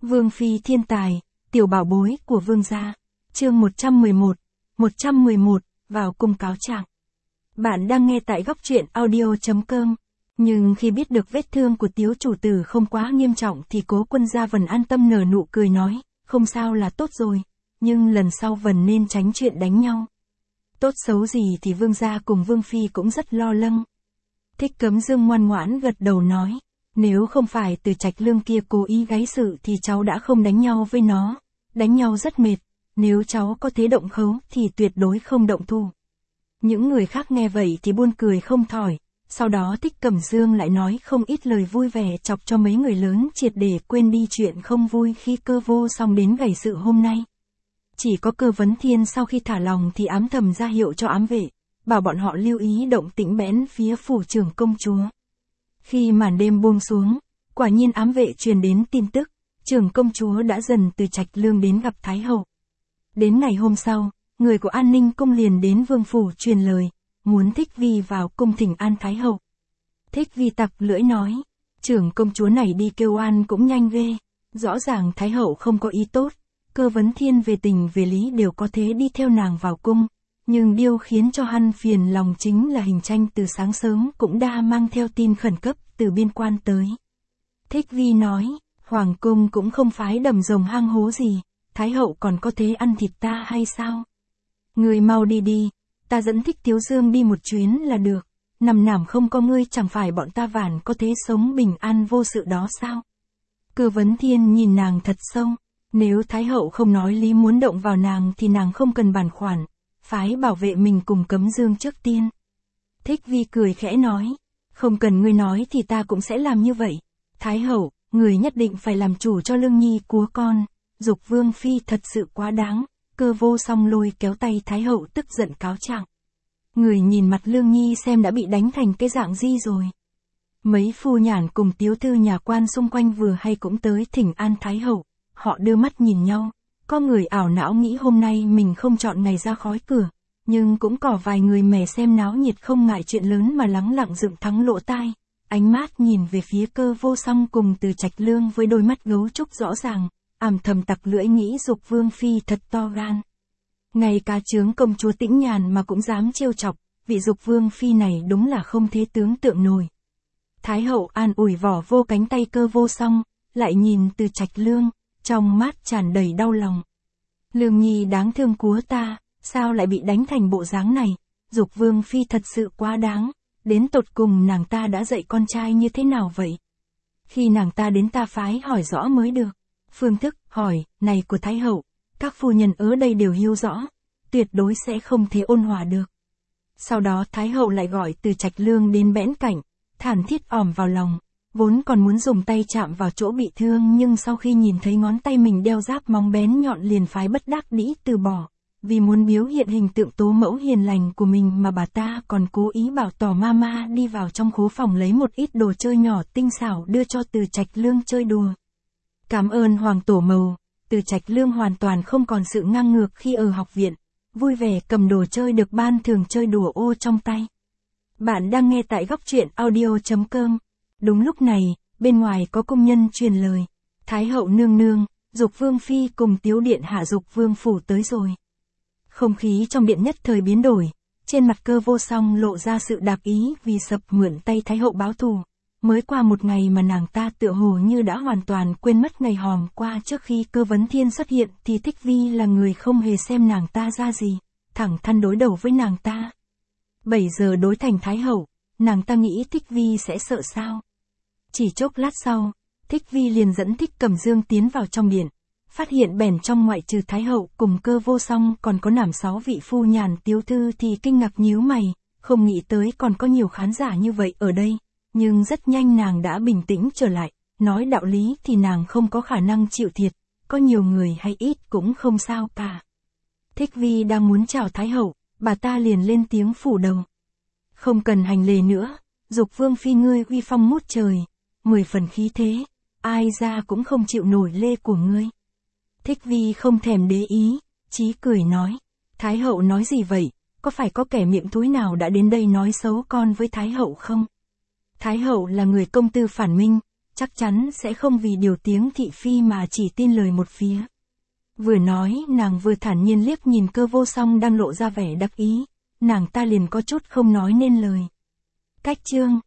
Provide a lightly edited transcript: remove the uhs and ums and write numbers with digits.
Vương phi thiên tài, tiểu bảo bối của vương gia. Chương 111, vào cung cáo trạng. Bạn đang nghe tại góc truyện audio.com. Nhưng khi biết được vết thương của Tiếu chủ tử không quá nghiêm trọng thì Cố Quân Gia Vân an tâm nở nụ cười nói, không sao là tốt rồi, nhưng lần sau Vân nên tránh chuyện đánh nhau. Tốt xấu gì thì vương gia cùng vương phi cũng rất lo lắng. Thích Cấm Dương ngoan ngoãn gật đầu nói, nếu không phải Từ Trạch Lương kia cố ý gáy sự thì cháu đã không đánh nhau với nó, đánh nhau rất mệt, nếu cháu có thế động khấu thì tuyệt đối không động thủ. Những người khác nghe vậy thì buồn cười không thỏi, sau đó Thích Cẩm Dương lại nói không ít lời vui vẻ chọc cho mấy người lớn triệt để quên đi chuyện không vui khi Cơ Vô Song đến gảy sự hôm nay. Chỉ có Cơ Vấn Thiên sau khi thả lòng thì ám thầm ra hiệu cho ám vệ, bảo bọn họ lưu ý động tĩnh bén phía phủ trưởng công chúa. Khi màn đêm buông xuống, quả nhiên ám vệ truyền đến tin tức, trưởng công chúa đã dần từ Trạch Lương đến gặp Thái hậu. Đến ngày hôm sau, người của an ninh cung liền đến vương phủ truyền lời, muốn Thích Vi vào cung thỉnh an Thái hậu. Thích Vi tặc lưỡi nói, trưởng công chúa này đi kêu an cũng nhanh ghê, rõ ràng Thái hậu không có ý tốt, Cơ Vấn Thiên về tình về lý đều có thế đi theo nàng vào cung, nhưng điều khiến cho hắn phiền lòng chính là Hình Tranh từ sáng sớm cũng đã mang theo tin khẩn cấp từ biên quan tới. Thích Vi nói, hoàng cung cũng không phái đầm rồng hang hố gì, Thái hậu còn có thế ăn thịt ta hay sao? Người mau đi đi, ta dẫn Thích Tiếu Dương đi một chuyến là được, nằm nảm không có ngươi chẳng phải bọn ta vản có thế sống bình an vô sự đó sao? Cơ Vấn Thiên nhìn nàng thật sâu, nếu Thái hậu không nói lý muốn động vào nàng thì nàng không cần bàn khoản, phái bảo vệ mình cùng Cấm Dương trước tiên. Thích Vi cười khẽ nói, không cần ngươi nói thì ta cũng sẽ làm như vậy. Thái hậu, người nhất định phải làm chủ cho Lương Nhi của con, dục vương phi thật sự quá đáng. Cơ Vô Song lôi kéo tay Thái hậu tức giận cáo trạng. Người nhìn mặt Lương Nhi xem đã bị đánh thành cái dạng gì rồi. Mấy phu nhàn cùng tiếu thư nhà quan xung quanh vừa hay cũng tới thỉnh an Thái hậu, họ đưa mắt nhìn nhau, có người ảo não nghĩ hôm nay mình không chọn ngày ra khói cửa, nhưng cũng có vài người mè xem náo nhiệt không ngại chuyện lớn mà lắng lặng dựng thắng lỗ tai, ánh mắt nhìn về phía Cơ Vô Song cùng Từ Trạch Lương với đôi mắt gấu trúc rõ ràng, ảm thầm tặc lưỡi nghĩ dục vương phi thật to gan. Ngay cả chướng công chúa Tĩnh Nhàn mà cũng dám trêu chọc, vị dục vương phi này đúng là không thể tưởng tượng nổi. Thái hậu an ủi vỏ vô cánh tay Cơ Vô Song, lại nhìn Từ Trạch Lương, trong mắt tràn đầy đau lòng. Lương Nhi đáng thương của ta, sao lại bị đánh thành bộ dáng này, dục vương phi thật sự quá đáng, đến tột cùng nàng ta đã dạy con trai như thế nào vậy? Khi nàng ta đến ta phái hỏi rõ mới được. Phương thức hỏi này của Thái hậu, các phu nhân ở đây đều hiểu rõ, tuyệt đối sẽ không thể ôn hòa được. Sau đó Thái hậu lại gọi Từ Trạch Lương đến bẽn cạnh, thản thiết ỏm vào lòng, vốn còn muốn dùng tay chạm vào chỗ bị thương nhưng sau khi nhìn thấy ngón tay mình đeo giáp móng bén nhọn liền phái bất đắc dĩ từ bỏ, vì muốn biếu hiện hình tượng tố mẫu hiền lành của mình mà bà ta còn cố ý bảo tỏ mama đi vào trong khố phòng lấy một ít đồ chơi nhỏ tinh xảo đưa cho Từ Trạch Lương chơi đùa. Cảm ơn hoàng tổ mầu, Từ Trạch Lương hoàn toàn không còn sự ngang ngược khi ở học viện, vui vẻ cầm đồ chơi được ban thường chơi đùa ô trong tay. Bạn đang nghe tại góc truyện audio.com. Đúng lúc này, bên ngoài có công nhân truyền lời, Thái hậu nương nương, dục vương phi cùng Tiếu điện hạ dục vương phủ tới rồi. Không khí trong điện nhất thời biến đổi, trên mặt Cơ Vô Song lộ ra sự đạp ý vì sập mượn tay Thái hậu báo thù. Mới qua một ngày mà nàng ta tựa hồ như đã hoàn toàn quên mất ngày hòm qua trước khi Cơ Vấn Thiên xuất hiện thì Thích Vi là người không hề xem nàng ta ra gì, thẳng thắn đối đầu với nàng ta. 7 giờ đối thành Thái hậu, nàng ta nghĩ Thích Vi sẽ sợ sao. Chỉ chốc lát sau, Thích Vi liền dẫn Thích Cẩm Dương tiến vào trong điện, phát hiện bèn trong ngoại trừ Thái hậu cùng Cơ Vô Song còn có nằm 6 vị phu nhàn tiếu thư thì kinh ngạc nhíu mày, không nghĩ tới còn có nhiều khán giả như vậy ở đây. Nhưng rất nhanh nàng đã bình tĩnh trở lại, nói đạo lý thì nàng không có khả năng chịu thiệt, có nhiều người hay ít cũng không sao cả. Thích Vi đang muốn chào Thái hậu, bà ta liền lên tiếng phủ đầu. Không cần hành lễ nữa, dục vương phi ngươi uy phong ngút trời, 10 phần khí thế, ai ra cũng không chịu nổi lê của ngươi. Thích Vi không thèm để ý, chí cười nói, Thái hậu nói gì vậy, có phải có kẻ miệng thúi nào đã đến đây nói xấu con với Thái hậu không? Thái hậu là người công tư phản minh, chắc chắn sẽ không vì điều tiếng thị phi mà chỉ tin lời một phía. Vừa nói, nàng vừa thản nhiên liếc nhìn Cơ Vô Song đang lộ ra vẻ đắc ý, nàng ta liền có chút không nói nên lời. Cách chương